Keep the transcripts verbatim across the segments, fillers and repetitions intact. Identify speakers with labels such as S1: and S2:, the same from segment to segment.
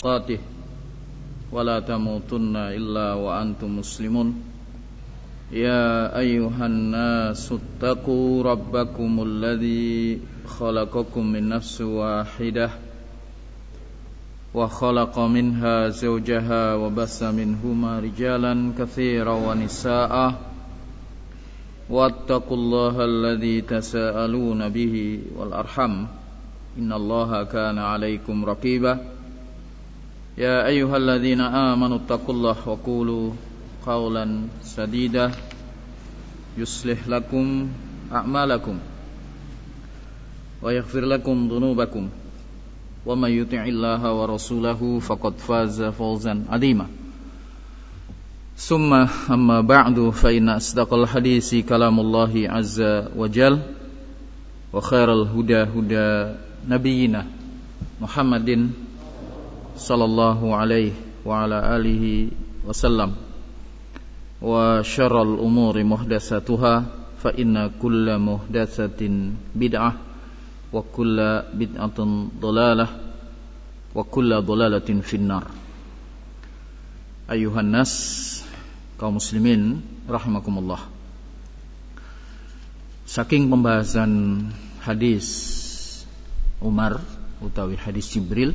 S1: tuqatih wa la tamutunna illa wa antum muslimun. Ya ayyuhan nasu taqu rabbakumul ladzi khalaqakum min nafsin wahidah wa khalaqa minha zawjaha wa bassa minhuma rijalan katsiran wa nisaa'a wattaqullaha alladzi tasaaluna bihi wal arham innallaha kana 'alaikum raqiba. Ya ayyuhalladzina amanu taqullaha wa qulu qawlan sadida yuslih lakum a'malakum wa yaghfir lakum dhunubakum wa may yuti'illaha wa rasulahu faqad faza fawzan 'azima. Summa amma ba'du fa inna asdaqal hadisi kalamullahi azza wa jal wa khairal huda huda nabiyyina Muhammadin sallallahu alaihi wa ala alihi wasallam wa syarral umuri muhdatsatuha fa inna kulla muhdatsatin bid'ah wa kulla bid'atin dhalalah wa kulla dhalalatin finnar. Ayuhan nas, kaum muslimin rahimakumullah. Saking pembahasan hadis Umar utawi hadis Jibril,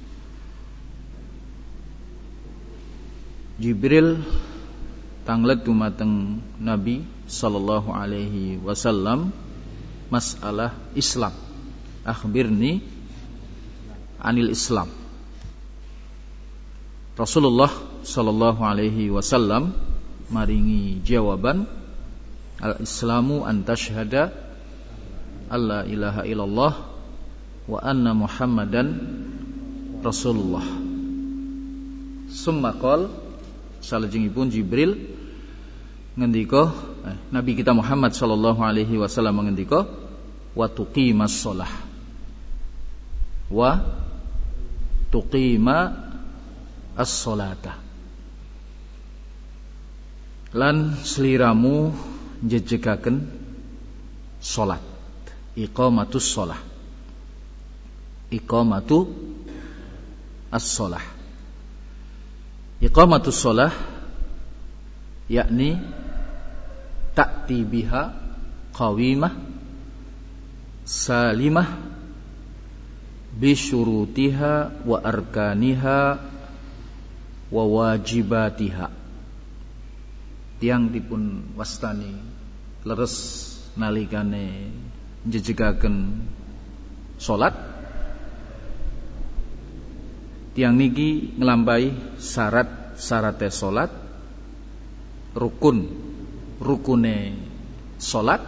S1: Jibril tanglet dumateng Nabi sallallahu alaihi wasallam masalah Islam. Akhbirni anil Islam. Rasulullah sallallahu alaihi wasallam maringi jawaban, al-islamu an tashhada alla ilaha illallah wa anna muhammadan rasulullah. Summa qol, salajengipun Jibril ngendika, eh, Nabi kita Muhammad sallallahu alaihi wasallam ngendika, wa tuqimas shalah wa tuqima as-sholata, lan sliramu njejegaken salat, iqamatus shalah, iqamatu as-shalah. Iqamatus shalah yakni ta'ti biha qawimah salimah bisyurutiha wa arkaniha wa wajibatiha. Tiang dipun wastani leres nalikane njejegaken salat, tiang niki nglampahi syarat-syarate salat, rukun rukune salat,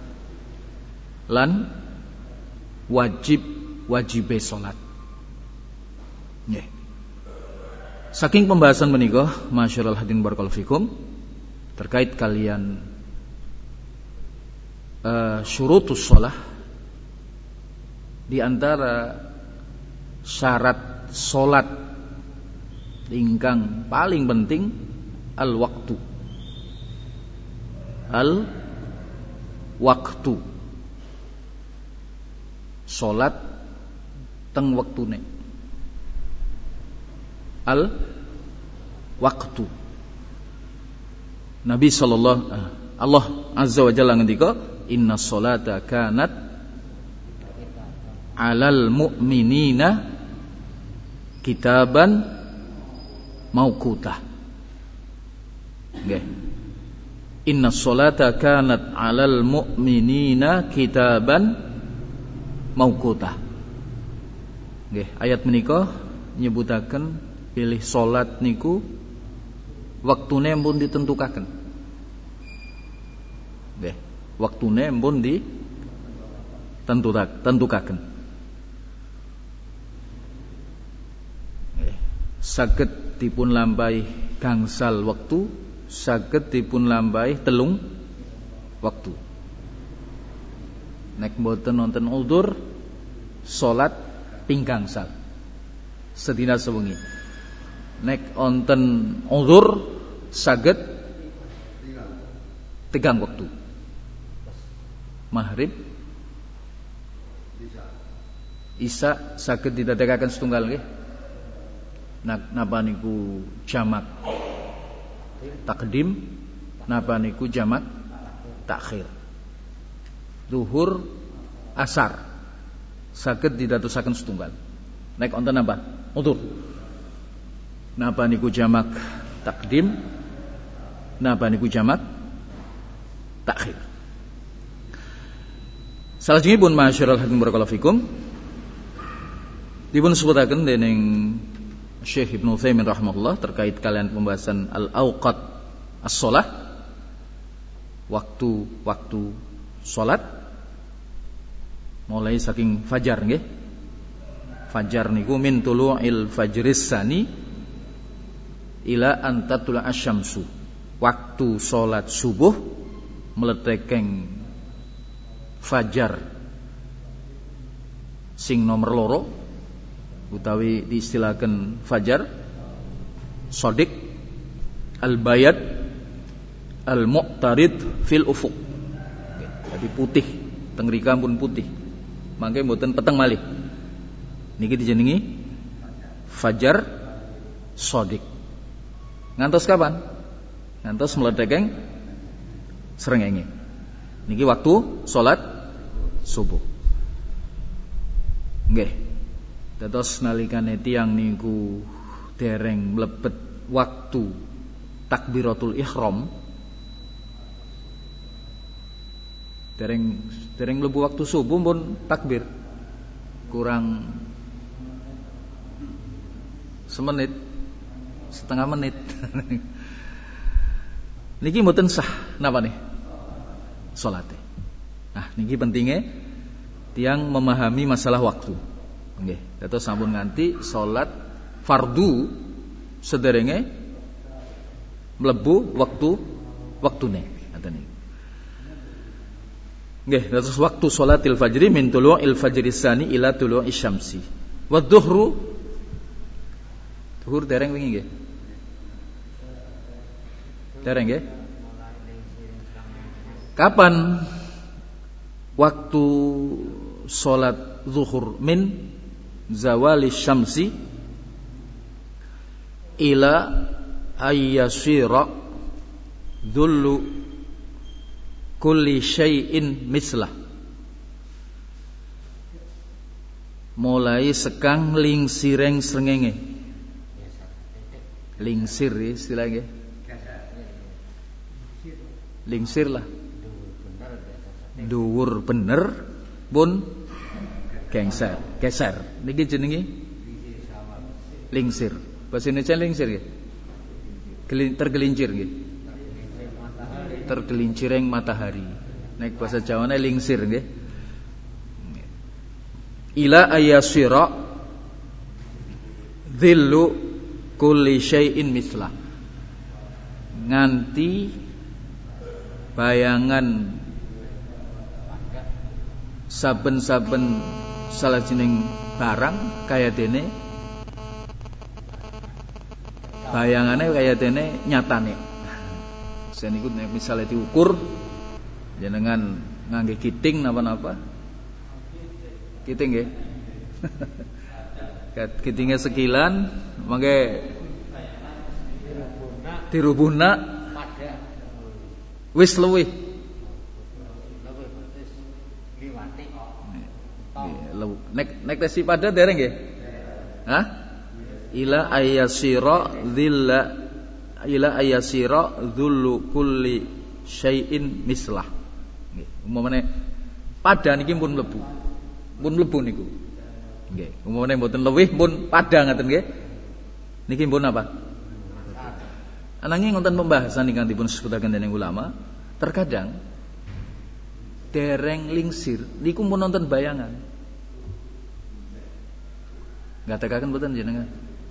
S1: lan wajib wajibe salat. Nggih. Saking pembahasan menika, masyaallah hadirin barakallahu fikum, terkait kalian uh, syurutus shalah, di antara syarat salat ingkang paling penting al-waqtu. Al-waqtu. Salat teng wektune. Al waktu. Nabi sallallahu Allah azza wa jalla ngendika, inna sholata kanat alal mu'minina kitaban mauqutah. Nggih. Inna sholata kanat alal mu'minina kitaban mauqutah. Nggih, ayat menika nyebutaken pilih salat niku waktune pun ditentukaken. Nggih, waktune pun ditentukaken. Nggih, saged dipun lampahi gangsal wektu, saged dipun lampahi telung wektu. Nek mboten wonten uzur, salat ping gangsal sedina sewengi. Nek wonten uzur saged tigang waktu. Maghrib, Isya saged didadekaken setunggal nggih. napa niku jamak takdim, napa niku jamak takhir. Zuhur asar saged didatosaken setunggal. Nek wonten napa? Utur. Napa niku jamak takdim, napa niku jamak takhir. Salajengipun masyarul hakim barakallahu fikum dipun sebutaken dening Syekh Ibnu Utsaimin rahimahullah terkait kalian pembahasan al-auqat as-shalah, waktu-waktu salat mulai saking fajar nggih. Fajar niku min tulu'il fajris sani ila antatul asyamsu. Waktu salat subuh meletekeng fajar sing nomor loro utawi diistilahkan fajar sodik al-bayad al-muqtarid fil ufuq. Jadi putih, tengrika pun putih. Mangke mboten peteng malih. Niki dijenengi fajar sodik. Ngantos kapan? Ngantos meletekeng srengenge. Niki waktu salat subuh. Nggih. Dados nalikane tiyang niku dereng mlebet waktu takbiratul ihram, dereng dereng mlebu waktu subuh pun takbir kurang semenit, setengah menit. Niki mboten sah napa nih salate. Nah, niki pentingnya tiang memahami masalah waktu. Nggih, dados sampun nganti salat fardu sederenge mlebu waktu waktune ngoten niku. Nggih, dados waktu salatil fajri min tulu'il fajri tsani ila tulu'i syamsi. Wa dhuhru dhuhur dereng wingi nggih. Dereng nggih. Kapan waktu salat zuhur? Min zawali syamsi ila ayyasira dhullu kulli syai'in mislah. Mulai sekang lingsireng srengenge. Lingsir istilahnya. Lingsir lah. Dhuwur bener pun gengser, geser. Niki jenenge lingsir. Bahasa Indonesia lingsir nggih. Tergelincir nggih. Tergelincireng matahari. Nek bahasa Jawane lingsir nggih. Ila ayasira dhillu kulli syai'in mislah. Nganti bayangan saben-saben salajining barang kaya dene bayangane kaya dene nyatane. Seniku nek misale diukur jenengan ngangge kiting napa-napa. Kiting nggih. Kitingnya sekilan mangke dirubuna wis luwih. Nek nek tesi pada dereng nggih. Hah? Ila ayasira dhilla ila ayasira dhullu kulli syai'in mislah. Nggih, umumane pada niki pun mlebu. Pun mlebu niku. Nggih, umumane mboten luwih pun pada ngaten nggih. Niki pun apa? Ananging wonten pembahasan ingkang dipun sebutaken dening ulama, terkadang dereng lingsir niku pun nonton bayangan. Ngatekaken mboten jenengan?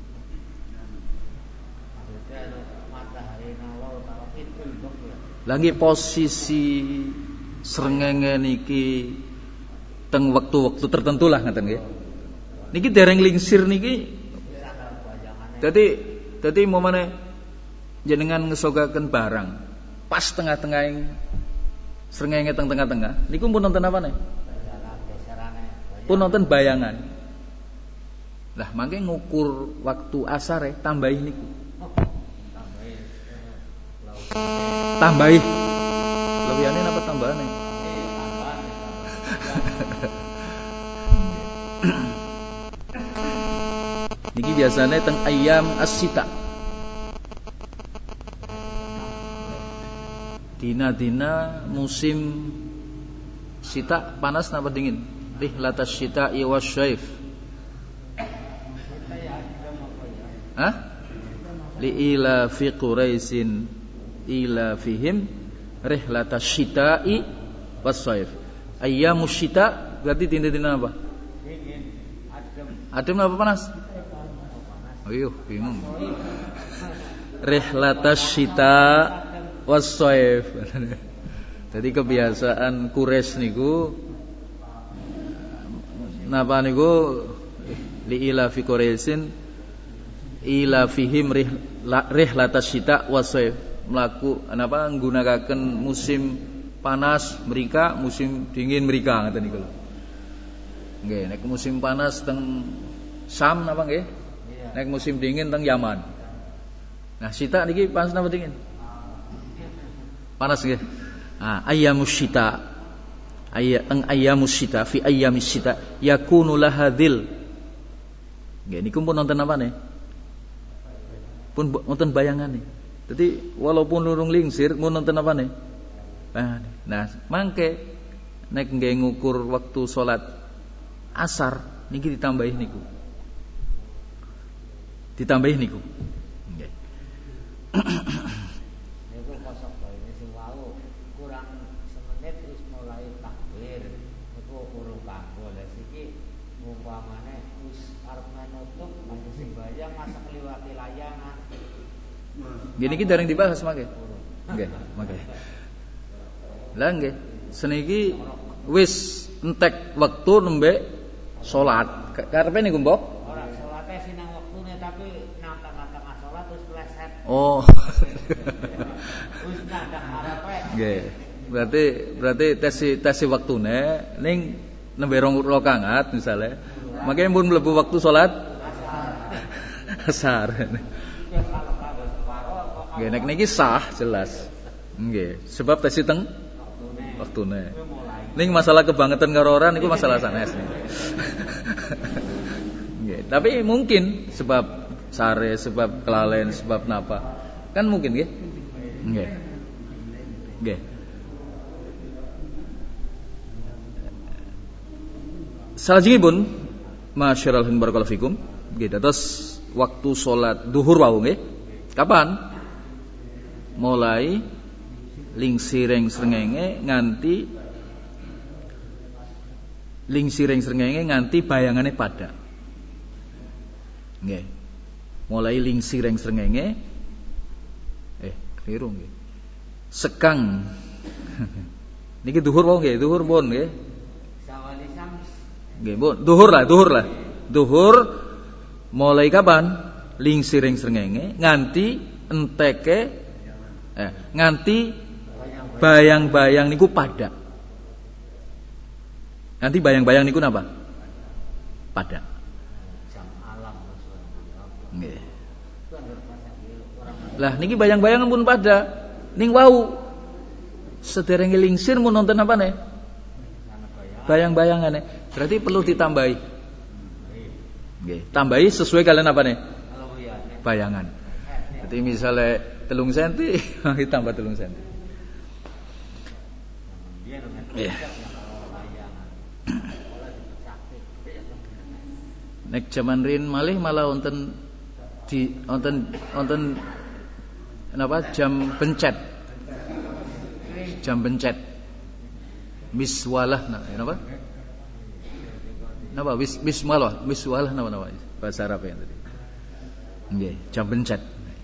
S1: Lagi posisi srengenge niki teng wektu-wektu tertentu lah ngaten nggih. Niki dereng lingsir niki. Dadi dadi momane jenengan ngesogaken barang pas tengah-tengahing srengenge teng tengah-tengah niku pun nonton apa nih? Pun nonton bayangan. Lah mangke ngukur waktu asar ya tambahi niku. Tambahi. Lewiyane napa tambahane? Niki biasanya teng ayam as-sita. Dina-dina musim sita panas napa dingin? Rihlatas syita'i wasyaif. Hah? Li'ila fi Quraisyin ila fihim rihlatas syita'i wasyaif. Ayyamus syita berarti dina-dina apa? Adem apa panas? Ayo, bingung. Rihlatas syita wasyaif. Jadi kebiasaan Quraisy niku napa niku li ila fi Quraisyin ila fihim rihlatas syita wasyaif. Mlaku napa nggunakaken musim panas mereka, musim dingin mereka ngoten niku lho. Nggih, nek musim panas teng Syam napa nggih? Nek musim dingin teng Yaman. Nah, syita niki panas napa dingin? Panas nggih. Ah, ayyamus syita. Ayya teng ayyamus syita fi ayyamis syita yakunu lahadil. Nggih niku pun nonton apa nih? Pun nonton bayangane. Jadi walaupun lurung lingsir mun nonton apa nih? Nah, nah mangke nek nggih ngukur waktu salat asar niki ditambahi niku. Ditambahi niku. Nggih.
S2: Niku kosok bae sing wau kurang semenit wis mulai takbir. Niku urung kanggo. Lah siki umpamane wis arep menutup masih sing bayang masa kliwati layangan.
S1: Gini iki dereng dibahas mangke. Nggih, mangke. Lah nggih, seniki wis entek wektu nembe salat. Karepe niku mbok?
S2: Ora salate sinang wektune tapi nang-tengah salat terus kleset.
S1: Oh.
S2: Wis nandang arepe.
S1: Nggih. Berarti berarti tesi tesi waktune ning nembe rong rakaat misale. Mangke mun mlebu waktu salat asar. Nggih, nek niki sah jelas. Nggih, sebab tesi teng waktune. Ning masalah kebangetan karo ora niku masalah sanes niku. Nggih, tapi mungkin sebab sare, sebab kelalen, sebab napa. Kan mungkin nggih. Nggih. Nggih. Salajengipun masyarul barakallahu fikum, nggih dados waktu salat duhur wau nggih. Kapan? Mulai lingsireng srengenge nganti lingsireng srengenge nganti bayangane pada. Nggih. Mulai lingsireng srengenge eh keliru nggih. Sekang. Niki duhur wau nggih, duhur pun nggih.
S2: Sawali Syams.
S1: Nggih, Bu, duhur lah, duhur lah. Duhur mulai kapan? Lingsireng srengenge nganti enteke eh nganti bayang-bayang niku pada. Nanti bayang-bayang niku napa? Pada.
S2: Jam alam
S1: Nggih. Lah niki bayang-bayang pun pada. Ning wau sederenge lingsir mun nonton apa nih? Bayang-bayangane. Berarti perlu ditambahi. Nggih, tambahi sesuai kalian apa nih? Bayangan. Jadi misalnya telung senti, ditambah telung senti. Iya. Nek jaman rin malih malah wonten di wonten wonten napa jam pencet. Jam pencet. Miswalah napa? Napa wis miswalah, miswalah napa napa bahasa Arab ya tadi. Nggih, jam pencet.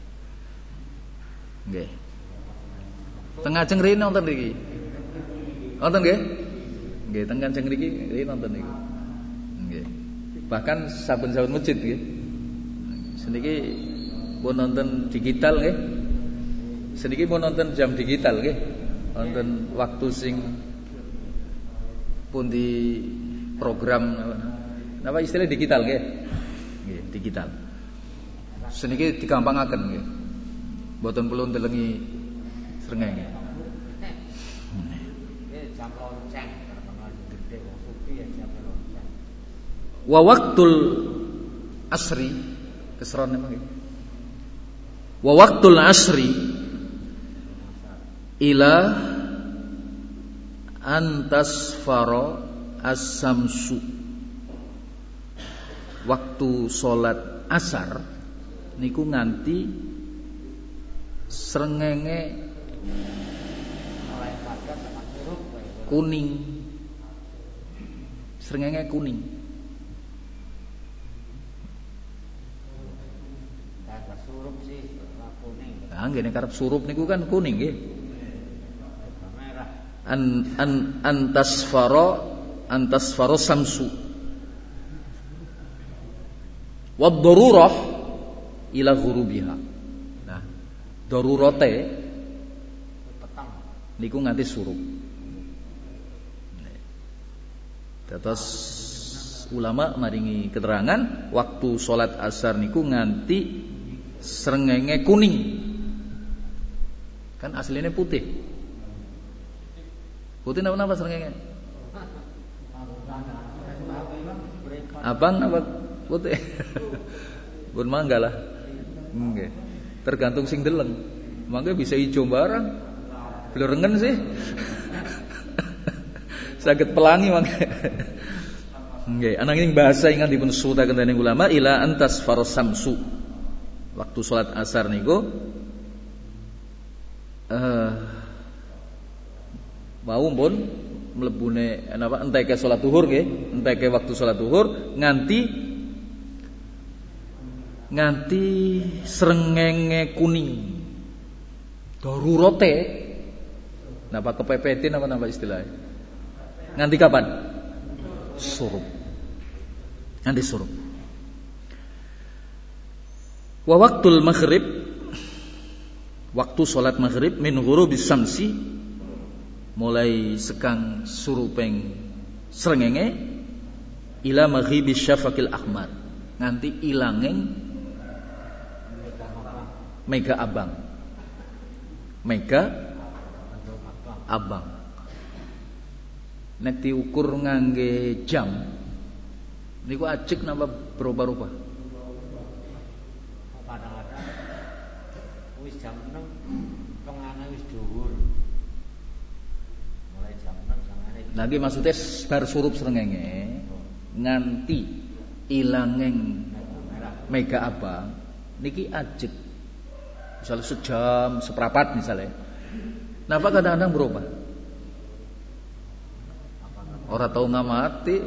S1: Nggih. Tengah ajeng rene wonten iki. Wonten nggih? Nggih, teng Kanjeng niki rene wonten niku. Nggih. Bahkan saben-saben masjid nggih. Seniki pun nonton digital nggih. Seniki pun nonton jam digital nggih. Wonten waktu sing pun di program napa istilah digital nggih. nggih digital. Seniki digampangaken nggih. Mboten perlu ndelengi srengenge.
S2: Nggih jam lonceng terkenal gede wong sufi ya jam lonceng.
S1: Wa waqtul asri kesron emang nggih. Wa waqtul asri ila antasfaro as-samsu. Waktu salat asar niku nganti srengenge
S2: Mulai padat sama huruf
S1: kuning. Srengenge kuning.
S2: Kata surup sih kuning.
S1: Nah, nggih karep surup niku kan kuning nggih.
S2: Merah.
S1: An an antasfaro antasfaro samsu. Wad darurah ila ghurubiha. Nah, darurate
S2: Petang.
S1: niku nganti surup. Terus ulama maringi keterangan waktu salat asar niku nganti srengenge kuning. Kan aslinya putih. Putih napa-napa srengenge? Abang apa putih? Pun mangga lah. Nggih. Tergantung sing deleng. Mangga bisa ijo barang. Blerengen sih. Saged pelangi mangga. Nggih, ananging bahasa ingkang dipun sutaken dening ulama ila antas farsamsu. Waktu salat asar niku eh mau pun mlebune napa enteke salat zuhur nggih, enteke waktu salat zuhur nganti nganti srengenge kuning. Darurate napa kepepetin apa napa istilahnya? Nganti kapan? Surup. Nganti surup. Wa waktul maghrib, waktu salat maghrib min ghurubis syamsi, mulai sekang surupeng srengenge ila maghribis syafaqil ahmar, nganti ilangeng mega abang. Mega abang. Nek diukur ngangge jam niku ajeg napa berubah-ubah.
S2: Kadang-kadang wis jam enam tengahane wis dhuwur. Mulai jam enam sangane.
S1: Lagi maksudnya bar surup srengenge nganti ilangeng mega abang niki ajeg. Misalnya sejam, seperempat misalnya. Napa kadang-kadang berubah? Ora tau ngamati.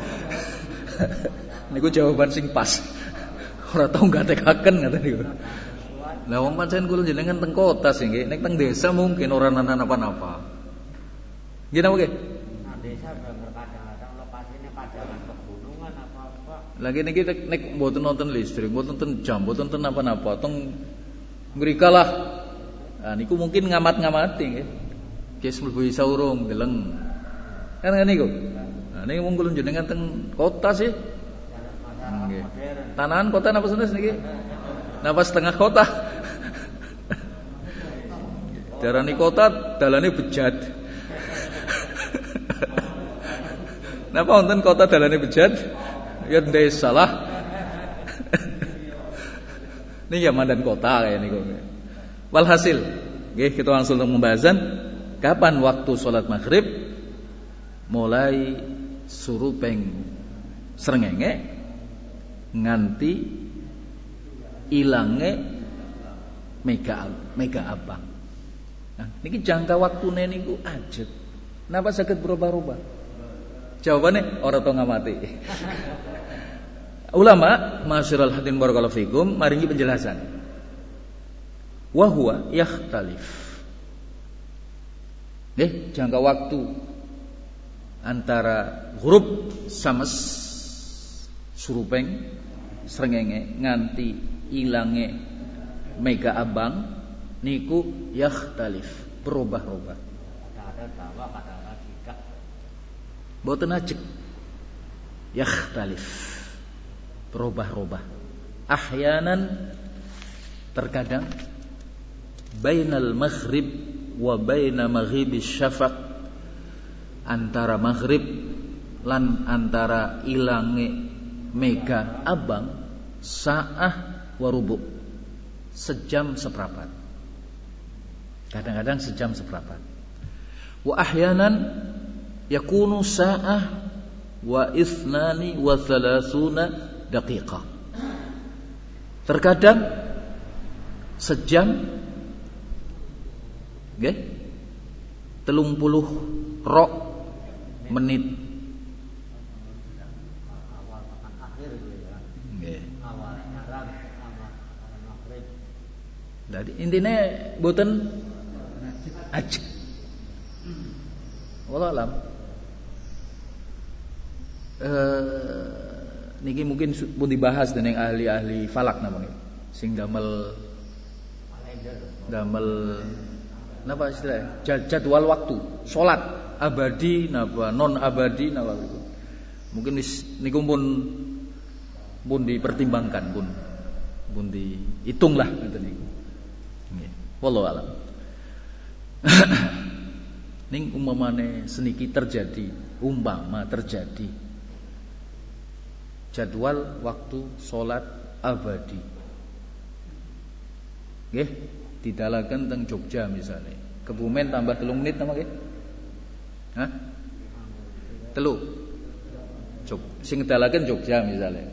S1: Niku jawaban sing pas. Ora tau ngatekaken ngata niku. Lah wong pancen kula jenengan teng kota sih nggih, nek teng desa mungkin ora ana napa-napa. Nggih napa nggih?
S2: Nah, desa kadang-kadang lokasine padangan pegunungan apa-apa.
S1: Lagi niki nek mboten nonton listrik, mboten nonton jam, mboten nonton napa-napa, teng ngrikalah. Nah niku mungkin ngamat-ngamati nggih. Guys mlebu saurung deleng. Kan ngene niku. Nah niku mung kula jenengan teng kota sih. Nggih. Tanahan kota napa senes niki? Napa setengah kota? Darani kota dalane bejat. Napa wonten kota dalane bejat? Ya desa lah. Ini ya mandan kota kayak niku. Walhasil, nggih kita langsung ke pembahasan kapan waktu salat maghrib mulai surupeng srengenge nganti ilange mega mega abang. Nah, niki jangka waktune niku ajeg. Napa saged berubah-ubah? Jawabannya ora tau ngamati. Ulama masyiral hadin barakallahu fikum maringi penjelasan. Wa huwa yakhtalif. Nggih, jangka waktu antara huruf sama surupeng srengenge nganti ilange mega abang niku yakhtalif, berubah-ubah.
S2: Kadang-kadang dawa, kadang-kadang tidak.
S1: Boten ajeg. Yakhtalif. berubah-ubah. Ahyanan terkadang bainal maghrib wa baina maghribis syafaq, antara maghrib lan antara ilange mega abang sa'ah wa rubu', sejam seperempat. Kadang-kadang sejam seperempat. Wa ahyanan yakunu sa'ah wa ithnani wa thalathuna daqiqah. Terkadang sejam, nggih, telung puluh ro menit.
S2: Awal tekan akhir gitu ya.
S1: Nggih.
S2: Awal Arab sama maghrib.
S1: Jadi intinya boten ajak. Wallah alam. Eh, niki mungkin pun dibahas dengan ahli-ahli falak namanya. Sing damel damel napa istilahnya? Jadwal waktu, salat abadi napa non abadi napa itu. Mungkin niku pun pun dipertimbangkan pun pun dihitunglah ngoten niku. Nggih. Wallahu alam. Ning umpamane seniki terjadi, umpama terjadi jadwal waktu salat abadi. Nggih, didalaken teng Jogja misalnya. Kebumen tambah telung menit napa nggih? Hah? Telu. Jog, sing didalaken Jogja misalnya.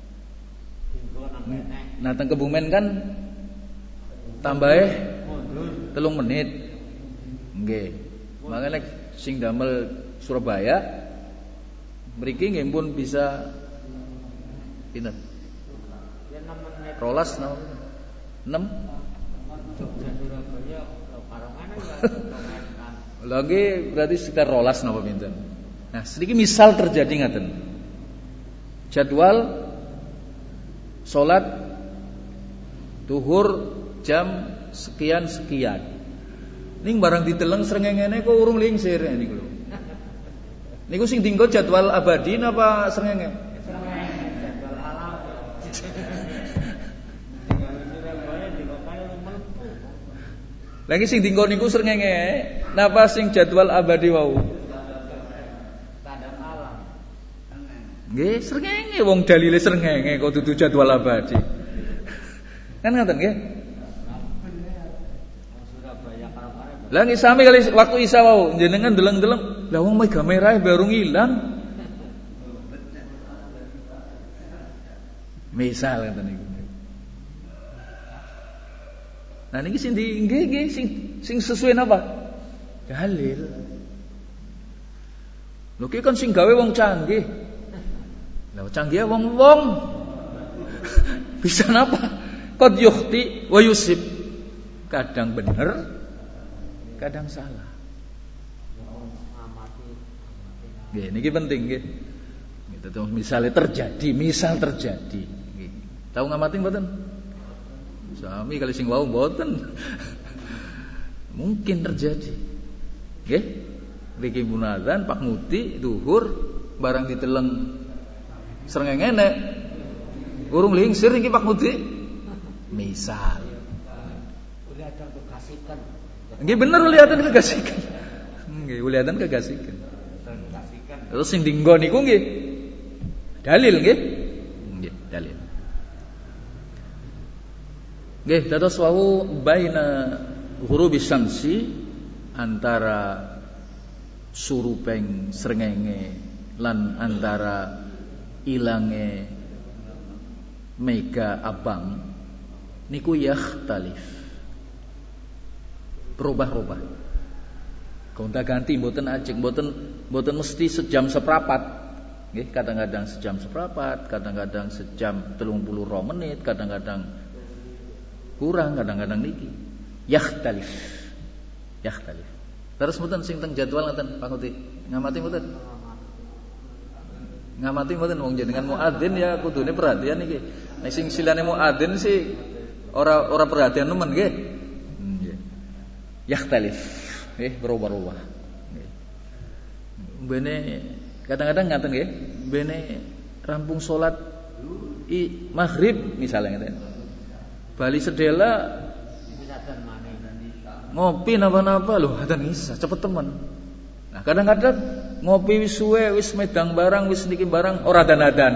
S1: Nah, teng Kebumen kan tambahe telung menit. Nggih. Makanya sing damel Surabaya mriki nggih pun bisa pinten? Rolas napa? enam
S2: Jogja Surabaya karongane ya.
S1: Lagi berarti sekitar rolas napa pinten? Nah, sedikit misal terjadi ngaten. Jadwal salat duhur jam sekian sekian. Ning barang diteleng srengengene kok urung lingsir niku lho. Niku sing dienggo jadwal abadi napa srengenge?
S2: Srengenge jadwal alam. Tinggal Surabaya dikopae mlebu.
S1: Lagi sing dienggo niku srengenge napa sing jadwal abadi wau?
S2: Standar alam.
S1: Nggih, srengenge wong dalile srengenge kok dudu jadwal abadi. Kan ngoten nggih? Lah nggih sami kali waktu isya wau jenengan deleng-deleng, lah wong mega merah baru ngilang. Misal ngoten niku. Nah niki sing di nggih nggih sing sing sesuai napa? Dalil. Lho ki kan sing gawe wong canggih. Lah canggih wong-wong. Bisa napa? Qad yukhti wa yusib. Kadang bener, kadang salah. Nggih, niki penting nggih. Gitu tuh misalnya terjadi, misal terjadi. Nggih. Tahu ngamati mboten? Sami kali sing wau mboten. Mungkin terjadi. Nggih. Riki munadzan Pak Muti duhur barang diteleng srengenge urung lingsir iki Pak Muti. Misal.
S2: Kelihatan kekasikan.
S1: Nggih bener kelihatan kegasikan. Nggih, kelihatan kegasikan. Terus sing dinggo niku nggih dalil nggih. Nggih, dalil. Nggih, dados wau baina ghurubi syamsi antara surupeng srengenge lan antara ilange mega abang niku yakhtalif. Berubah-ubah. Gonta-ganti mboten ajeng, mboten mboten mesti sejam seprapat. Nggih, kadang-kadang sejam seprapat, kadang-kadang sejam telung puluh dua menit, kadang-kadang kurang, kadang-kadang niki. Yakhtalif. Yakhtalif. Terus mboten sing teng jadwal ngoten Pak Kuti. Ngamati mboten? Ngamati mboten wong jenengan muadzin ya kudune perhatian iki. Nek sing silane muadzin sih ora ora perhatian nemen nggih. Nggih. Yakhtalif. Nggih, berubah-ubah. Nggih. Bene kadang-kadang ngaten nggih, bene rampung salat i, maghrib misalnya ngeten. Bali sedela ngopi napa-napa lho adzan isya cepet temen. Nah, kadang-kadang ngopi wis suwe, wis medang barang, wis niki barang ora dan-adan.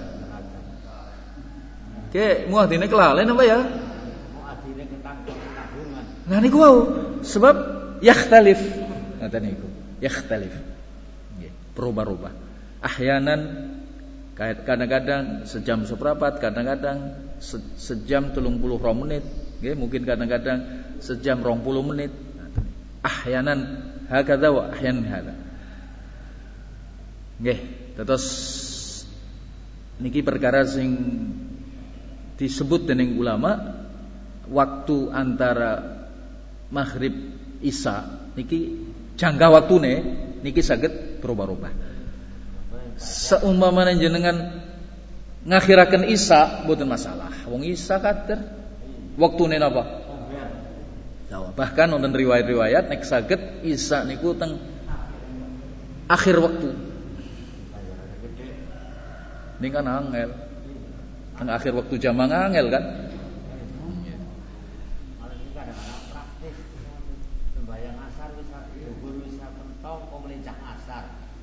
S1: Oke, muadzine kelalen apa ya?
S2: Muadzine ketanggungan.
S1: Nah niku wau, sebab yakhtalif. Ngoten niku, yakhtalif. Nggih, berubah-ubah. Ahyanan kadang-kadang sejam seperempat, kadang-kadang sejam telung puluh dua menit, nggih, mungkin kadang-kadang sejam rong puluh menit. Ahyanan hakadha wa ahyanan hadza. Nggih, terus niki perkara sing disebut dening ulama waktu antara maghrib isya niki jangka waktune niki saged berubah-ubah. Seumpamane jenengan ngakhiraken isya mboten masalah. Wong isya kader waktune napa? Bahkan wonten riwayat-riwayat nek saged isya niku teng akhir waktu. Ini kan angel. Teng akhir waktu jam angel kan?
S2: Malah iki kadang-kadang praktis. Sembahyang asar wis dhuwur wis pentong kok melincah asar.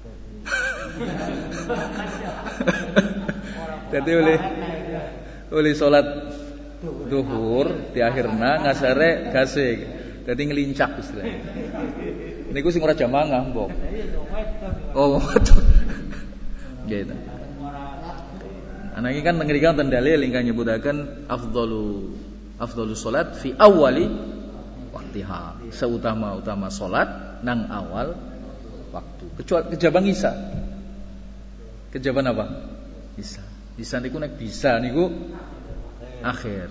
S1: Jadi oleh oleh salat duhur di akhirna ngasare gasik. Dadi ngelincak istilahnya. Niku sing ora jamangah, Mbok. Oh, betul. Gitu. Ana iki kan ngrikan ten dalil ingkang nyebutaken afdalu afdalu salat fi awali waktiha. Seutama-utama salat nang awal waktu. Kecuali kejabang isya. Kejaban apa? Isya. Isya niku nek bisa niku akhir.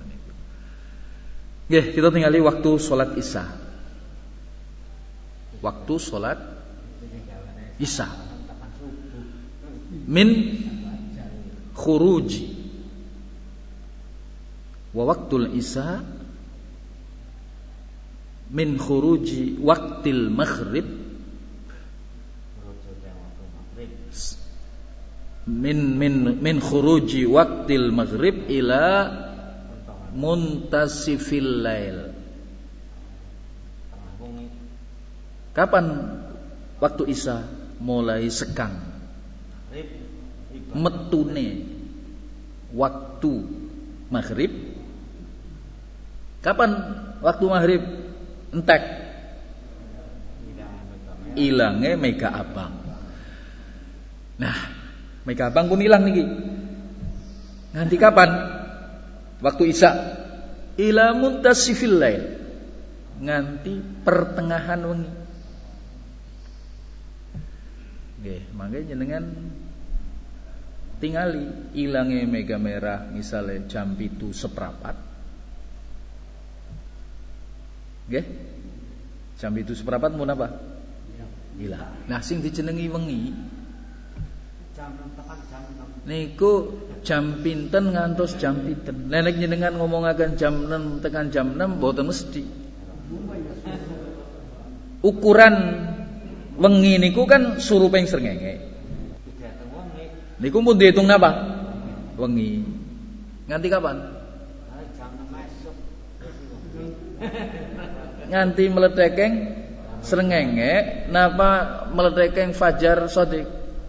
S1: Nggih, kita tingali waktu salat isya. Waktu salat isya. Min khuruji wa waktul isya min khuruji waktil maghrib min min min khuruji waktil maghrib ila muntasifil lail. Kapan waktu isya mulai sekang metune waktu maghrib? Kapan waktu maghrib entek ilange mega abang. Nah, mega abang pun ilang niki. Nganti kapan? Waktu isya ila muntasifil lail. Nganti pertengahan wengi. Nggih, mangke jenengan tingali ilange mega merah misalnya jam pitu seprapat. Nggih? Jam pitu seprapat mun apa? Ilang. Nah, sing dijenengi wengi
S2: jam tekan jam enam.
S1: Niku jam pinten ngantos jam pinten. Nek jenengan ngomongaken jam enam tekan jam enam mboten mesti. Ukuran wengi niku kan suruping srengenge. Niku mun diitung napa? Wengi. Nganti kapan?
S2: Jam enam esuk.
S1: Nganti meletekeng srengenge napa meletekeng fajar shadiq?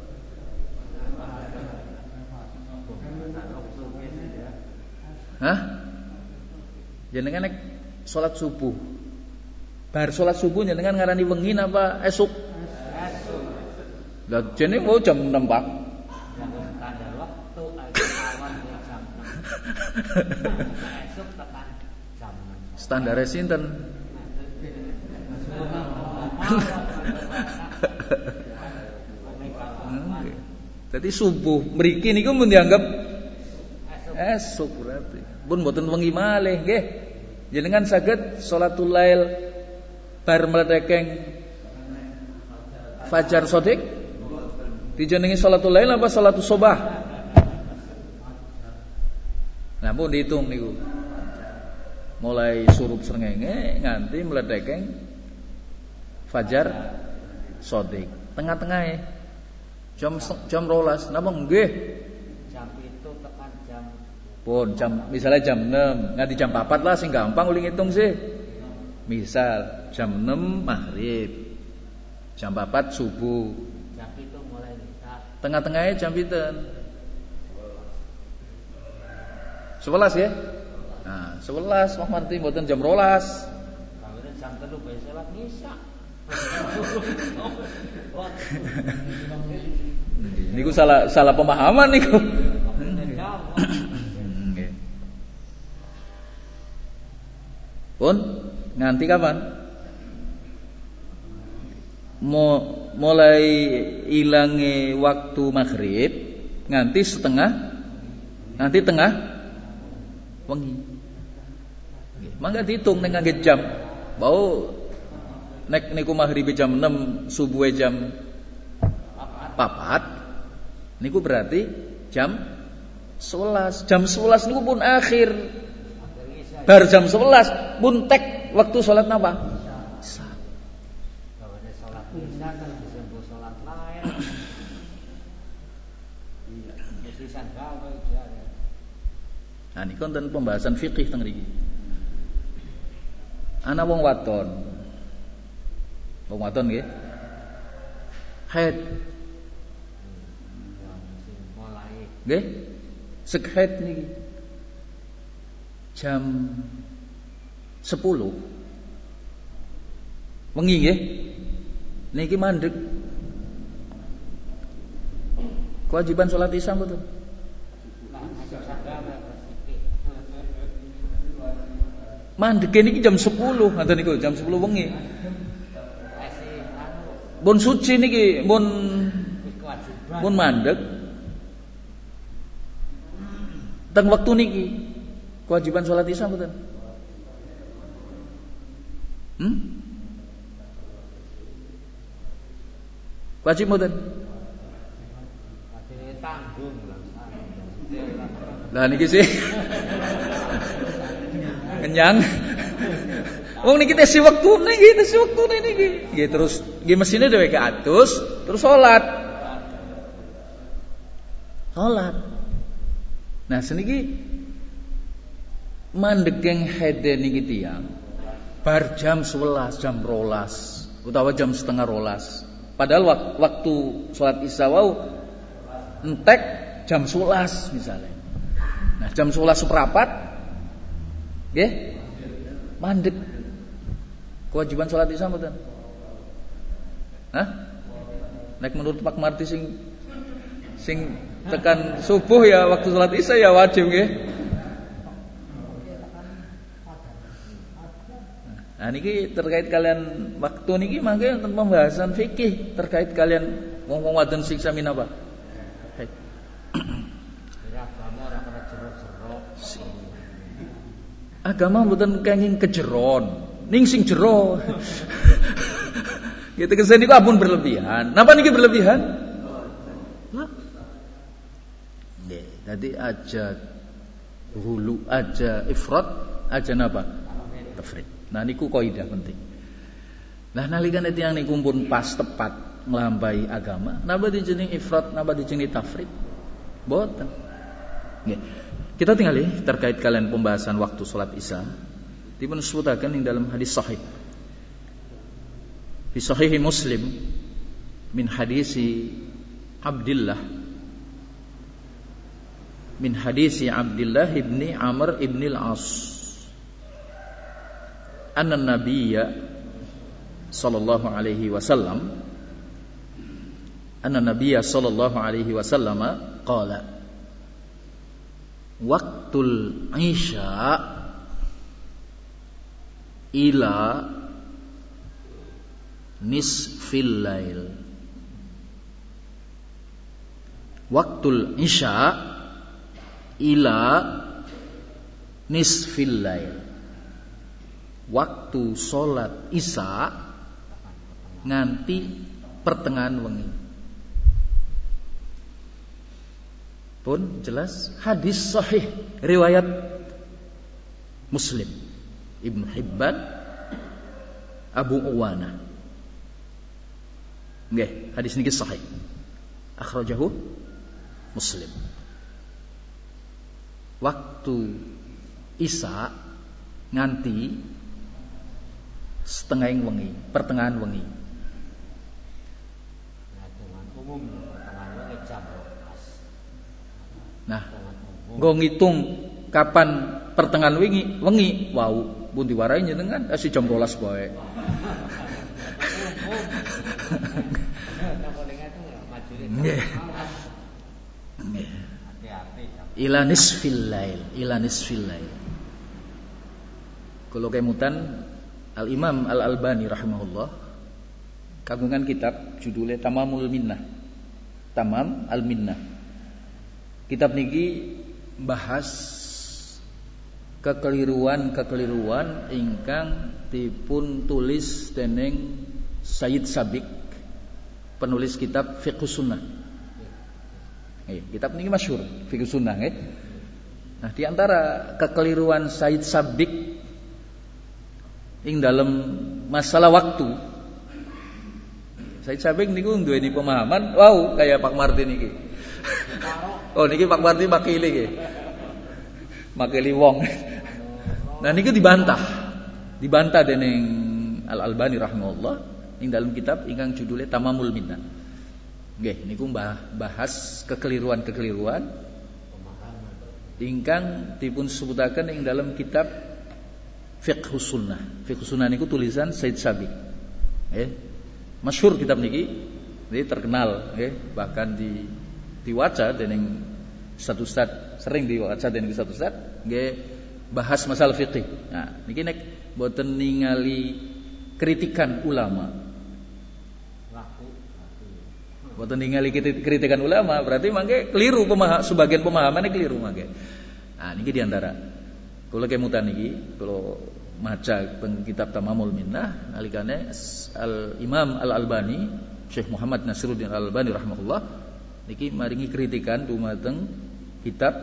S1: Hah? Jenengan nek salat subuh. Bar salat subuh jenengan ngarani wengi napa esuk?
S2: Esuk.
S1: Lah jenenge mau jam enam Pak.
S2: Standar waktu awan jam enam. Esuk tekan jam enam.
S1: Standare sinten? Jadi subuh mriki niku mun dianggap esuk berarti. Pun mboten wengi malih nggih. Jenengan saged salatul lail bar mletekeng fajar shadiq? Dijenengi salatul lail apa salatul subah? Nah, pun dihitung niku. Mulai surup srengenge nganti mletekeng fajar shadiq. Tengah-tengahe jam jam rolas napa nggih?
S2: Jam itu tekan
S1: Pun jam misalnya jam enam, nganti jam empat lah sing gampang uli ngitung sih. Misal jam enam maghrib. Jam empat subuh.
S2: Jam itu mulai bisa.
S1: Tengah-tengahnya jam pinten? sebelas ya? Nah, sebelas wah manti mboten jam rolas.
S2: Kawin jam telu bae salat Isya.
S1: Niku salah salah pemahaman niku. Pun nganti kapan? Mo, mulai ilangi waktu maghrib nganti setengah nganti tengah wengi. Mangga dihitung ning ngangge jam. Bau nek niku maghrib jam enam, subuh jam papat. Niku berarti jam sebelas. Jam sebelas niku pun akhir. Bar jam sebelas pun tek waktu salat napa? Isya.
S2: Kawane salat Isya kan disebut salat lain. Iya, mesti sandawe jare.
S1: Nah niku konten pembahasan fikih teng mriki. Ana wong wadon. Wong wadon nggih. Haid.
S2: Mulai.
S1: Nggih. Sek haid niki. Jam sepuluh wengi nggih niki mandeg kewajiban salat Isya mboten mandeg niki jam sepuluh ngoten niku jam sepuluh wengi mun suci niki mun mun mandeg teng wektu niki kewajiban sholat Isya mboten? Hmm? Wajib mboten?
S2: Wajib tanggung lah.
S1: Lah niki sih. Kenyang. Wong niki tesi wektune niki, tesi wektune niki. Nggih terus nggih mesine dhewe keatus, terus sholat. Sholat. Nah seniki mandegeng hede niki tiyang bar jam sebelas, jam rolas utawa jam setengah rolas. Padahal waktu sholat Isya wau entek jam sebelas misalnya. Nah jam sebelas seprapat nggih mandeg kewajiban sholat Isya mboten? Hah? Nek menurut Pak Marti sing sing tekan subuh ya waktu sholat Isya ya wajib nggih. Nah niki terkait kalian waktu niki mangke wonten pembahasan fikih terkait kalian wong-wong wadon siksa min apa?
S2: Agama ora kena jero-jero.
S1: Agama mboten kenging kejeron, ning sing jero. Gitu kesen niku ampun berlebihan. Napa niki berlebihan? Lah. Nggih, dadi aja hulu, aja ifrat, aja napa? Tafrid. Nah niku kaidah penting. Nah nalikane tiyang niku pun pas tepat nglampahi agama, napa dijeneng ifrat, napa dijeneng tafrid? Boten. Nggih. Kita tinggali terkait kalian pembahasan waktu salat Isya. Dipun sebutaken ing dalam hadis sahih. Fi sahih Muslim min hadisi Abdullah min hadisi Abdullah ibni Amr ibni al-As anna nabiyya sallallahu alaihi wasallam anna nabiyya sallallahu alaihi wasallam qala waqtul isya ila nisfil lail waqtul isya ila nisfil lail waktu sholat Isya nganti pertengahan wengi. Pun jelas hadis sahih riwayat Muslim, Ibnu Hibban, Abu Uwana. Nggih, hadis niki sahih. Akhrajahu Muslim. waktu Isya nganti setengah wengi, pertengahan wengi.
S2: Nah, dengan umum pertengahan wengi jam rolas.
S1: Nah, nggo ngitung kapan pertengahan wengi, wengi, wow, pun diwarai njenengan asih jam rolas bae. Nggih. Nggih. Ila nisfil lail, ila nisfil lail. Kula kemutan Al Imam Al Albani rahimahullah kagungan kitab judulnya Tamamul Minnah. Tamam Al Minnah. Kitab niki bahas kekeliruan-kekeliruan ingkang dipun tulis dening Sayyid Sabiq, penulis kitab Fiqh Sunnah. Eh, kitab niki masyhur Fiqh Sunnah nggih. Nah, di antara kekeliruan Sayyid Sabiq ing dalam masalah waktu, Sayyid Sabiq niku duweni pemahaman, wow, kayak Pak Martin niki. Oh, niki Pak Martin makili nggih. Makili wong. Nah, niku dibantah. Dibantah dening Al Albani rahimahullah ing dalam kitab ingkang judulnya Tamamul Minnah. Nggih, niku bahas kekeliruan-kekeliruan ingkang dipun sebutaken ing dalam kitab Fiqh Sunnah. Fiqh Sunnah niku tulisan Sayyid Sabiq. Nggih. Masyhur kitab niki. Niki terkenal nggih, bahkan di diwaca dening satu ustaz, sering diwaca dening satu ustaz nggih bahas masalah fikih. Nah, niki nek boten ningali kritikan ulama. Boten ningali kritikan ulama berarti mangke keliru pemaham, sebagian pemahamannya keliru mangke. Nah, niki diantara kula kemutan niki kula maca teng kitab Tamamul Minnah nalikane Al Imam Al Albani, Syekh Muhammad Nasiruddin Al Albani rahimahullah niki maringi kritikan dumateng kitab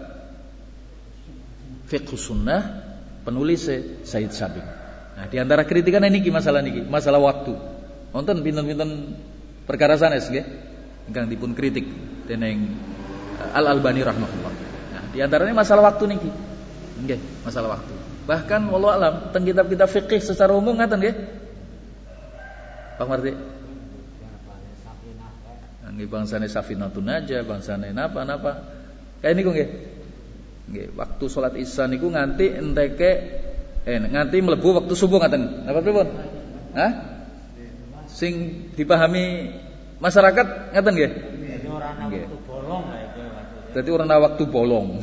S1: Fiqh Sunnah penulis Sayyid Sabiq. Nah, di antara kritikan niki masalah niki, masalah waktu. Wonten pinten-pinten perkara sanes nggih ingkang dipun kritik dening Al Albani rahimahullah. Nah, di antaranya masalah waktu niki. Nggih, masalah waktu. Bahkan wallahu alam teng kitab-kitab fikih secara umum ngaten nggih. Pak Marti. Nggih bangsane Safinatun Najah, bangsane napa-napa. Kayak niku nggih. Nggih, waktu salat Isya niku nganti enteke eh nganti mlebu waktu subuh ngaten. Napa pripun? Hah? Sing dipahami masyarakat ngaten nggih? Nggih. Dadi ora ana waktu bolong.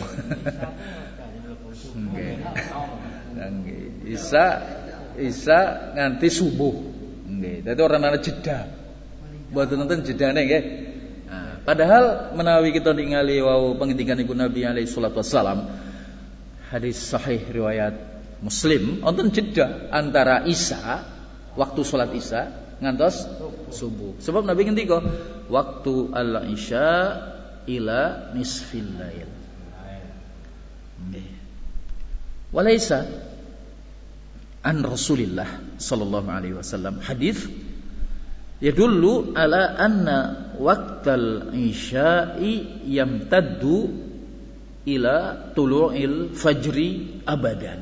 S1: Nggih. Nggih. Isya Isya nganti subuh. Nggih. Dadi ora ana jeda. Mboten nonton jedane nggih. Nah, padahal menawi kita ningali wau pengendikanipun Nabi alaihi salatu wassalam hadis sahih riwayat Muslim wonten jeda antara Isya waktu salat Isya ngantos subuh. Sebab Nabi ngendika waktu al-Isya ila nisfil lail. Nggih. Walaisa an Rasulillah sallallahu alaihi wasallam hadis yadullu ala anna waqtal isya'i yamtaddu ila tulu'il fajri abadan.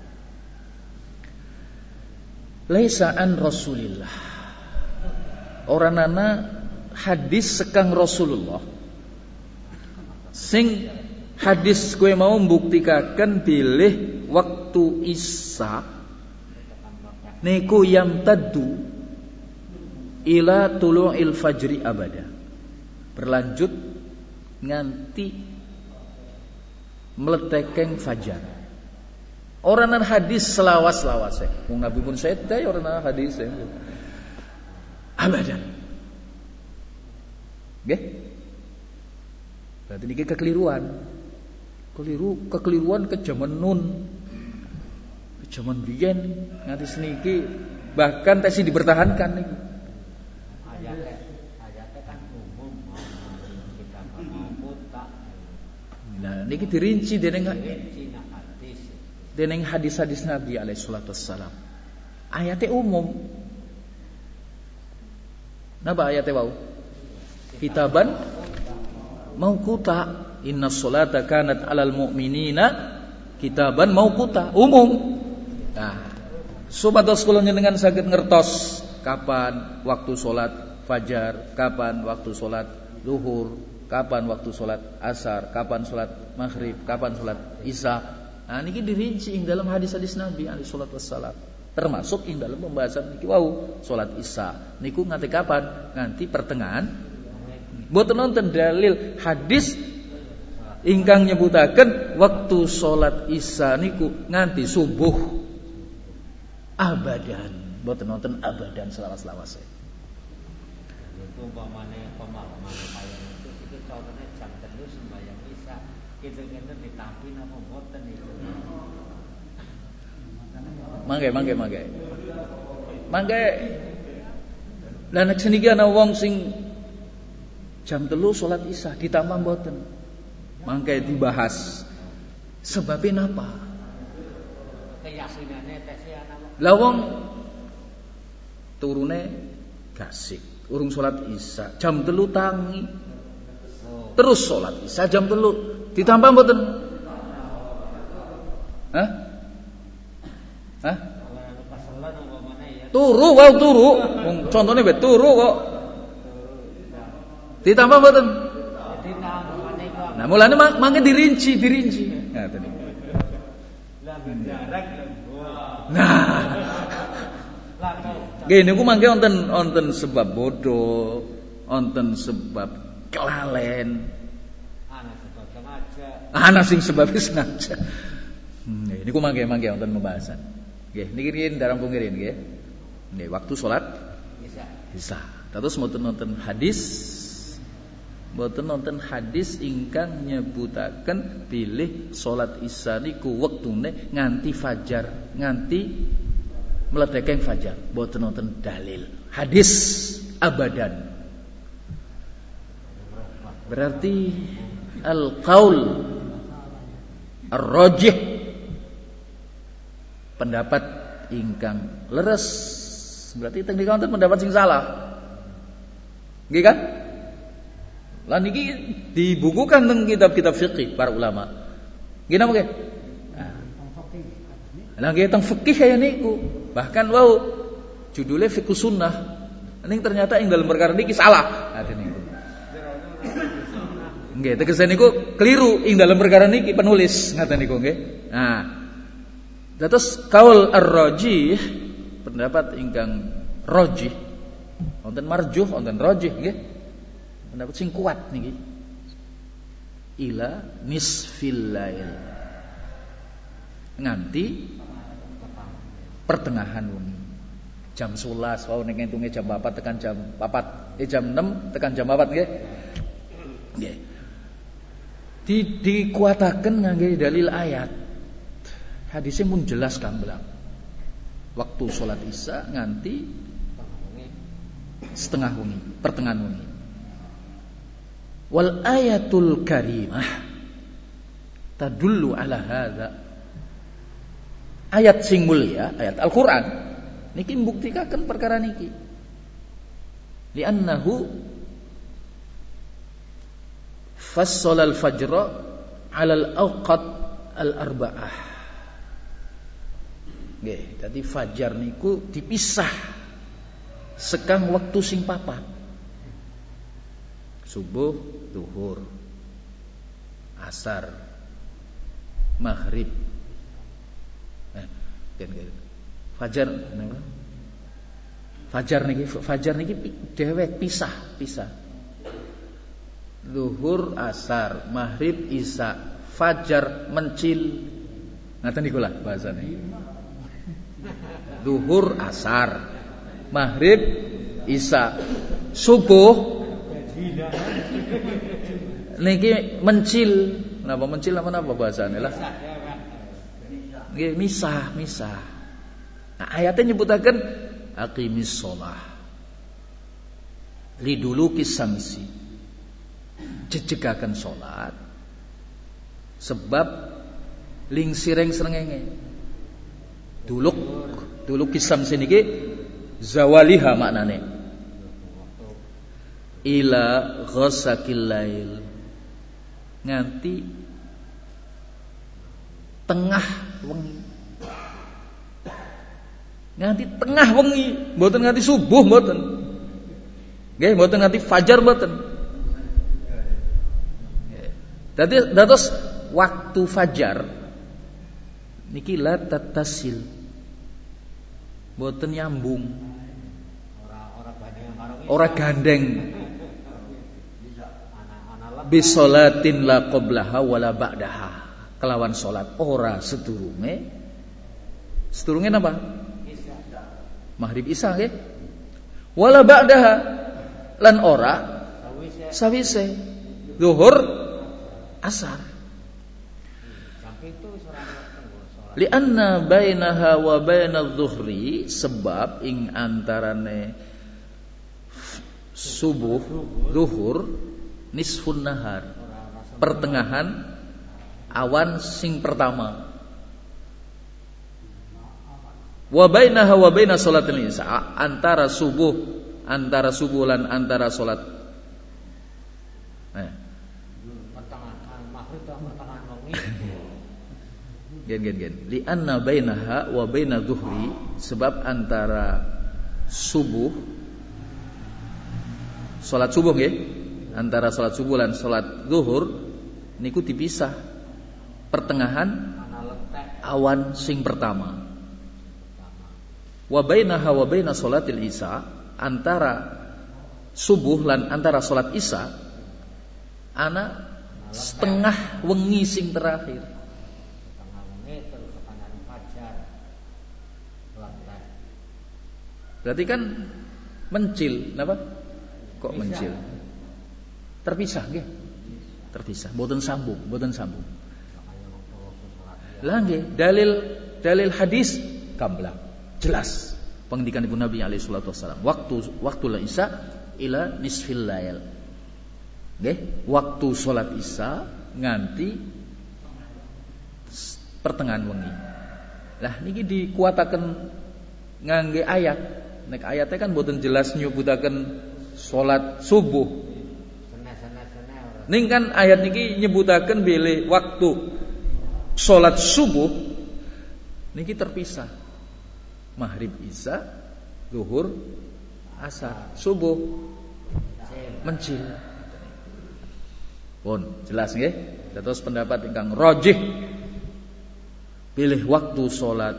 S1: Laisa an Rasulillah. Oranana hadis sekang Rasulullah. Sing hadis kowe mau mbuktikaken bilih waktu Isya niku yamtaddu ila tulu'il fajri abada, berlanjut nganti meletekeng fajar. Oranan hadis selawas-lawase. Wong Nabi pun sedaya oranan hadis abadan. Nggih? Berarti niki kekeliruan. Keliru, kekeliruan kejaman nun. Kejaman biyen nganti seniki bahkan tesih dipertahankan niki. Nah, niki dirinci dening dening hadis-hadis Nabi alaihi salatu wassalam. Ayate umum. Napa ayate wau? Kitaban mauquta. Inna sholata kanat 'alal mu'minina kitaban mauquta, umum. Nah, supados kula njenengan saged ngertos kapan waktu salat fajar, kapan waktu salat zuhur, kapan waktu salat asar, kapan salat maghrib, kapan salat isya. Nah niki dirinci ing dalam hadis-hadis Nabi alaihi salatu wassalam. Termasuk ing dalam pembahasan niki wau salat isya. Niku nganti kapan? Nganti pertengahan. Mboten nonton dalil hadis ingkang nyebutaken waktu salat isya niku nganti subuh abadan. Mboten nonton abadan selawas-lawase.
S2: Itu umpamane pemahaman kaya itu iki contohnya jam telu sembahyang isya. Gitu-gitu ditampi napa mboten itu.
S1: Mangke mangke mangke. Mangke lan nek seniki ana wong sing jam telu salat isya ditambah mboten. Mangke dibahas. Sebabnya napa?
S2: Keyakinane tesi ana.
S1: Lah wong turune gasik, urung salat isya, jam telu tangi. Terus salat isya jam telu ditambah mboten? Hah? Hah? Turu wae turu. Wong contone wae turu kok. Ditambah mboten? Nah, mulane mangke dirinci, dirinci. Ngaten niku. Nah. Nggih niku mangke wonten wonten sebab bodoh, wonten sebab kelalen.
S2: Ana sebab sengaja.
S1: Ana sing sebab sengaja. Nggih niku mangke mangke wonten pembahasan. Nggih niki niki dalam pengirin nggih. Nggih waktu salat
S2: Isya.
S1: Isya. Terus mboten nonton hadis mboten nonton hadis ingkang nyebutaken pilih salat isya niku wektune nganti fajar, nganti mledekeng fajar. Mboten nonton dalil hadis abadan. Berarti al-qaul ar-rajih, pendapat ingkang leres. Berarti teng niku wonten pendapat sing salah. Nggih kan? Lah niki dibukukan teng kitab-kitab fikih para ulama. Nggih napa nggih? Lah nggih teng fikih kaya niku. Bahkan wau judulnya fikih sunnah. Ning ternyata ing dalam perkara niki salah. Ngaten niku. Nggih, tegese niku keliru ing dalam perkara niki penulis ngaten niku nggih. Nah. Dados kaul ar-rajih, pendapat ingkang rajih, wonten marjuh, wonten rajih nggih. Pendapat sing kuat niki ila nisfil lail, nganti pertengahan wengi. Jam sebelas wau nek ngitunge jam papat tekan jam papat, eh jam enam tekan jam papat nggih. Nggih. Di dikuataken ngangge dalil ayat. Hadisnya mun jelas gamblang. Waktu salat isya nganti setengah wengi, pertengahan wengi. Wal ayatul karimah tadullu ala hadza. Ayat sing mulia, ayat Al-Qur'an niki mbuktikaken perkara niki. Li'annahu fassala al-fajra 'ala al-awqat al-arba'ah. Nggih, dadi fajar niku dipisah sekang waktu sing papat. Subuh, zuhur, asar, maghrib. Eh, fajar napa? Fajar niki fajar niki dewek pisah, pisah. Zuhur, asar, maghrib, isya, fajar mencil. Ngaten niku lah bahasane. Zuhur, asar, maghrib, isya, subuh niki mencil. Napa mencil apa napa bahasane lah? Nggih misah, misah. Nah, ayatnya nyebutaken aqimis shalah liduluki samsi. Jejegaken salat sebab ling sireng srengenge. Duluk duluk kisam niki zawaliha maknane. Ila ghasakil lail, nganti tengah wengi. Nganti tengah wengi, mboten nganti subuh mboten. Nggih, mboten nganti fajar mboten. Dadi dados waktu fajar niki la tattasil. Mboten nyambung. Ora gandeng. Bisolatin la qablaha wala ba'daha. Kelawan salat ora sedurunge. Sedurunge napa? Maghrib Isya nggih. Wala ba'daha lan ora sawise zuhur asar. Lianna bainaha wa bainadh dhuhri, sebab ing antarane subuh zuhur nisfun nahar, pertengahan awan sing pertama. Wa bainaha wa baina salatil isya, antara subuh antara subuh lan antara salat eh pertengahan maghrib atau pertengahan wengi. Gen gen gen. Li anna bainaha wa baina dhuhri, sebab antara subuh salat subuh nggih, antara salat subuh lan salat zuhur niku dipisah pertengahan awan sing pertama. Wa bainaha wa baina salatil isya, antara subuh lan antara salat isya ana setengah wengi sing terakhir. Berarti kan mencil, napa? Kok mencil? Terpisah nggih. Terpisah, mboten sambung, mboten sambung. Lah nggih, dalil dalil hadis gamblang, jelas. Pengendikan Ibu Nabi alaihi salatu wasallam, waktu waktu isya ila nisfil lail. Nggih, waktu salat isya nganti pertengahan wengi. Lah niki dikuataken ngangge ayat. Nek ayatnya kan mboten jelas nyebutaken salat subuh. Ning kan ayat niki nyebutaken bilih waktu salat subuh niki terpisah. Maghrib isya, zuhur, asar, subuh mencil. Pun jelas nggih? Dados pendapat ingkang rajih pilih waktu salat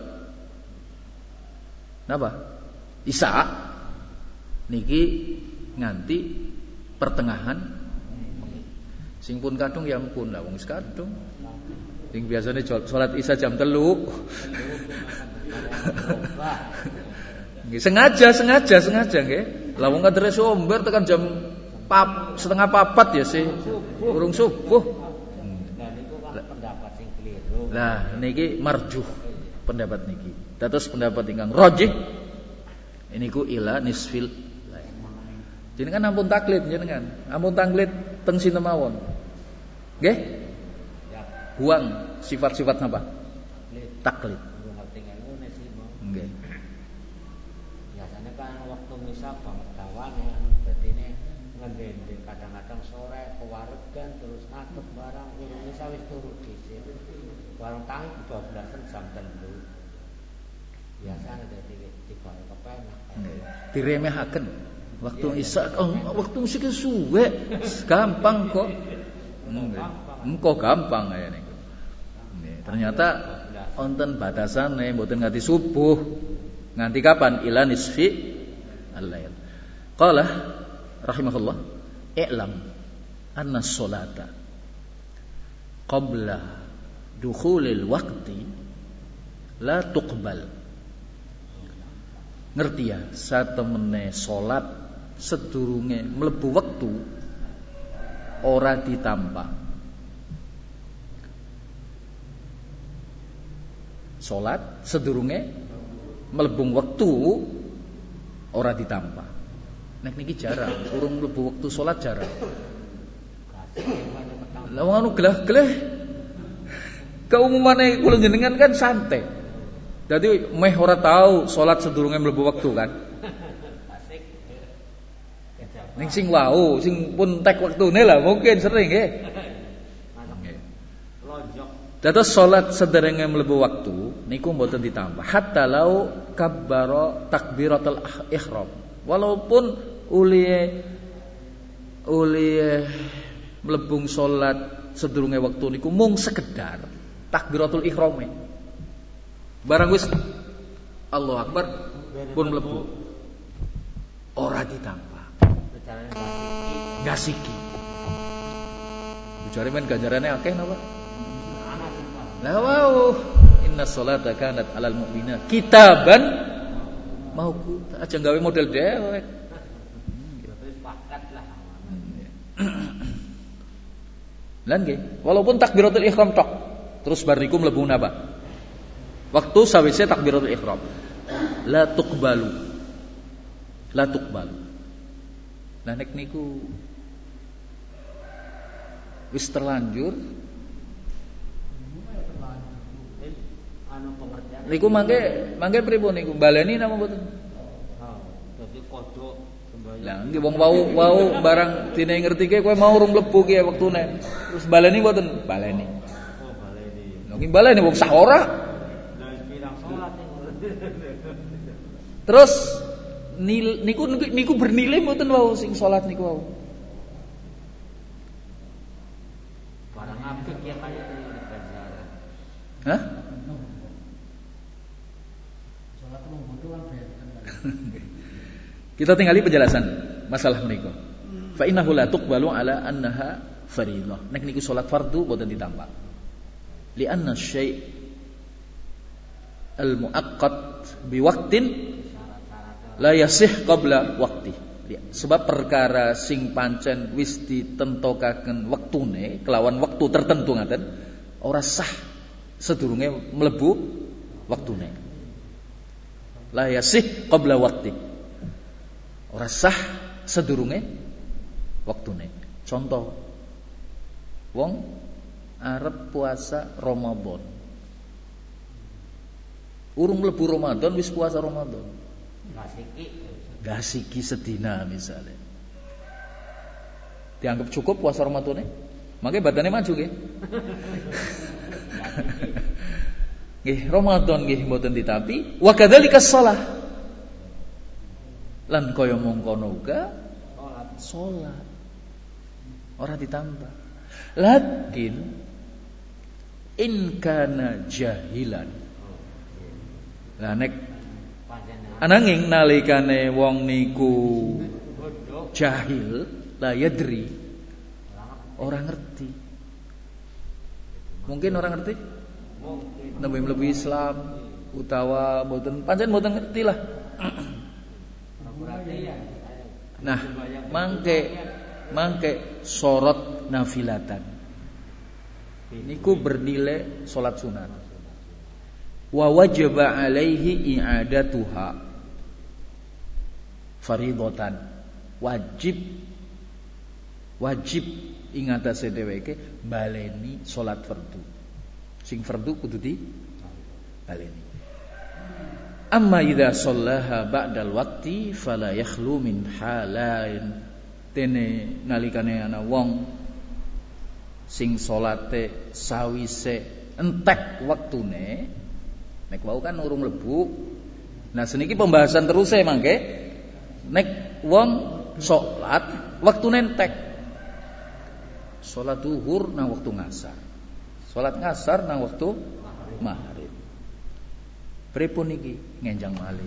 S1: napa? Isya niki nganti pertengahan. Sing pun kadung ya ampun lah wong wis kadung. Sing biasane salat Isya jam telu. Sengaja sengaja sengaja nggih. Lah wong kadare somber tekan jam pap, setengah papat ya sih. Urung subuh.
S2: Lah niku kan pendapat sing keliru.
S1: Lah niki marjuh pendapat niki. Dados pendapat ingkang rajih niku ila nisfil lail. Jenengan ampun taklid jenengan. Ampun taklid teng sinten mawon. Nggih? Ya. Buang sifat-sifat napa? Taklid. Nggih.
S2: Biasanya kan waktu misal banget kawan yang berarti ini ngendende kadang-kadang sore kewaregan terus ngadeg barang urung misal wis turu dhisik. Barang tangi dua belas jam telu. Biasanya dadi dibare kepenak.
S1: Diremehaken waktu isya, oh, waktu musik suwe gampang kok. Engko gampang kaya niku. Ternyata wonten batasane mboten nganti subuh. Nganti kapan? Ila nisfi al-lail. Qala rahimahullah, i'lam anna sholata qabla dukhulil waqti la tuqbal. Ngerti ya, satemene salat sedurunge mlebu wektu ora ditampa. Salat sedurunge mlebu wektu ora ditampa. Nek niki jarang, urung mlebu wektu salat jarang. Lah wong anu gelah-geleh keumumane kula jenengan kan santai. Jadi meh ora tahu salat sedurunge mlebu wektu kan. Ning sing wau, sing pun tek wektune lah mungkin sering nggih. Dados salat sederenge mlebu waktu niku mboten ditambah hatta lau kabbara takbiratul ihram. Walaupun uliye uliye mlebung salat sedurunge waktu niku mung sekedar takbiratul ihrame. Barang wis Allahu Akbar pun mlebu. Ora ditambah. Gasiki. Bujare men ganjarane akeh napa? Lah wau, inna sholata kanat 'alal mu'minina kitaban mauquta. Aja gawe model dewek. Lan nggih, walaupun takbiratul ihram tok, terus bar niku mlebu napa? Waktu sawise takbiratul ihram. La tuqbalu. La tuqbalu. Lah nek niku wis terlanjur anu pengertian niku mangke mangke pripun niku baleni napa mboten? Ha, dadi kodhok sembahyang. Lah nggih wong wau wau barang dine ngertike kowe mau urung mlebu ki wektune. Terus baleni mboten? Baleni. Oh, baleni. Lha ki baleni wong sak ora. Lah pirang salat terus nil, niku niku bernilai mboten wau sing salat niku wau. Barang apik ya kaya ganjaran. Hah? Salat wong bodho kan benten. Kita tinggali penjelasan masalah menika. Fa innahu la tuqbalu ala annaha fardhah. Nek niku salat fardu boten ditambah. Li anna syai' al-muaqqat bi waqtin la yasih qabla waqti. Sebab perkara sing pancen wis ditentokaken wektune kelawan wektu tertentu ngaten ora sah sedurunge mlebu wektune. La yasih qabla waqti. Ora sah sedurunge wektune. Contoh wong arep puasa Ramadan. Urung mlebu Ramadan wis puasa Ramadan. Gasiki, gasiki sedina misalnya. Dianggap cukup puasa Ramadan? Makanya badannya maju nggih. Nggih, Ramadan nggih mboten ditapi, wa kadzalika shalah. Lan kaya mongkono uga salat. Ora ditambah. Lakin in kana jahilan. Lah nek ananging nalikane wong niku jahil la yadri orang ngerti. Mungkin orang ngerti? Nembe mlebu Islam utawa mboten pancen mboten ngerti lah. Nah, mangke mangke sorot nafilatan. Niku bernilai salat sunat. Wa wajaba alaihi i'adatuha faridatan. Wajib wajib ing atase dheweke baleni salat fardu. Sing fardu kudu di baleni. Amma idza shallaha ba'dal waqti fala yakhlu min halain. Dene nalikane ana wong sing salate sawise entek wektune nek wau kan urung mlebu. Nah seniki pembahasan terus e mangke nek wong salat wektune entek. Salat zuhur nang wektu ngasar. Salat ngasar nang wektu maghrib. Pripun iki ngenjang malih.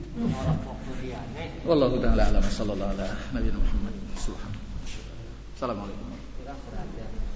S1: Wallahu taala alam sallallahu alaihi wa sallam. Assalamualaikum.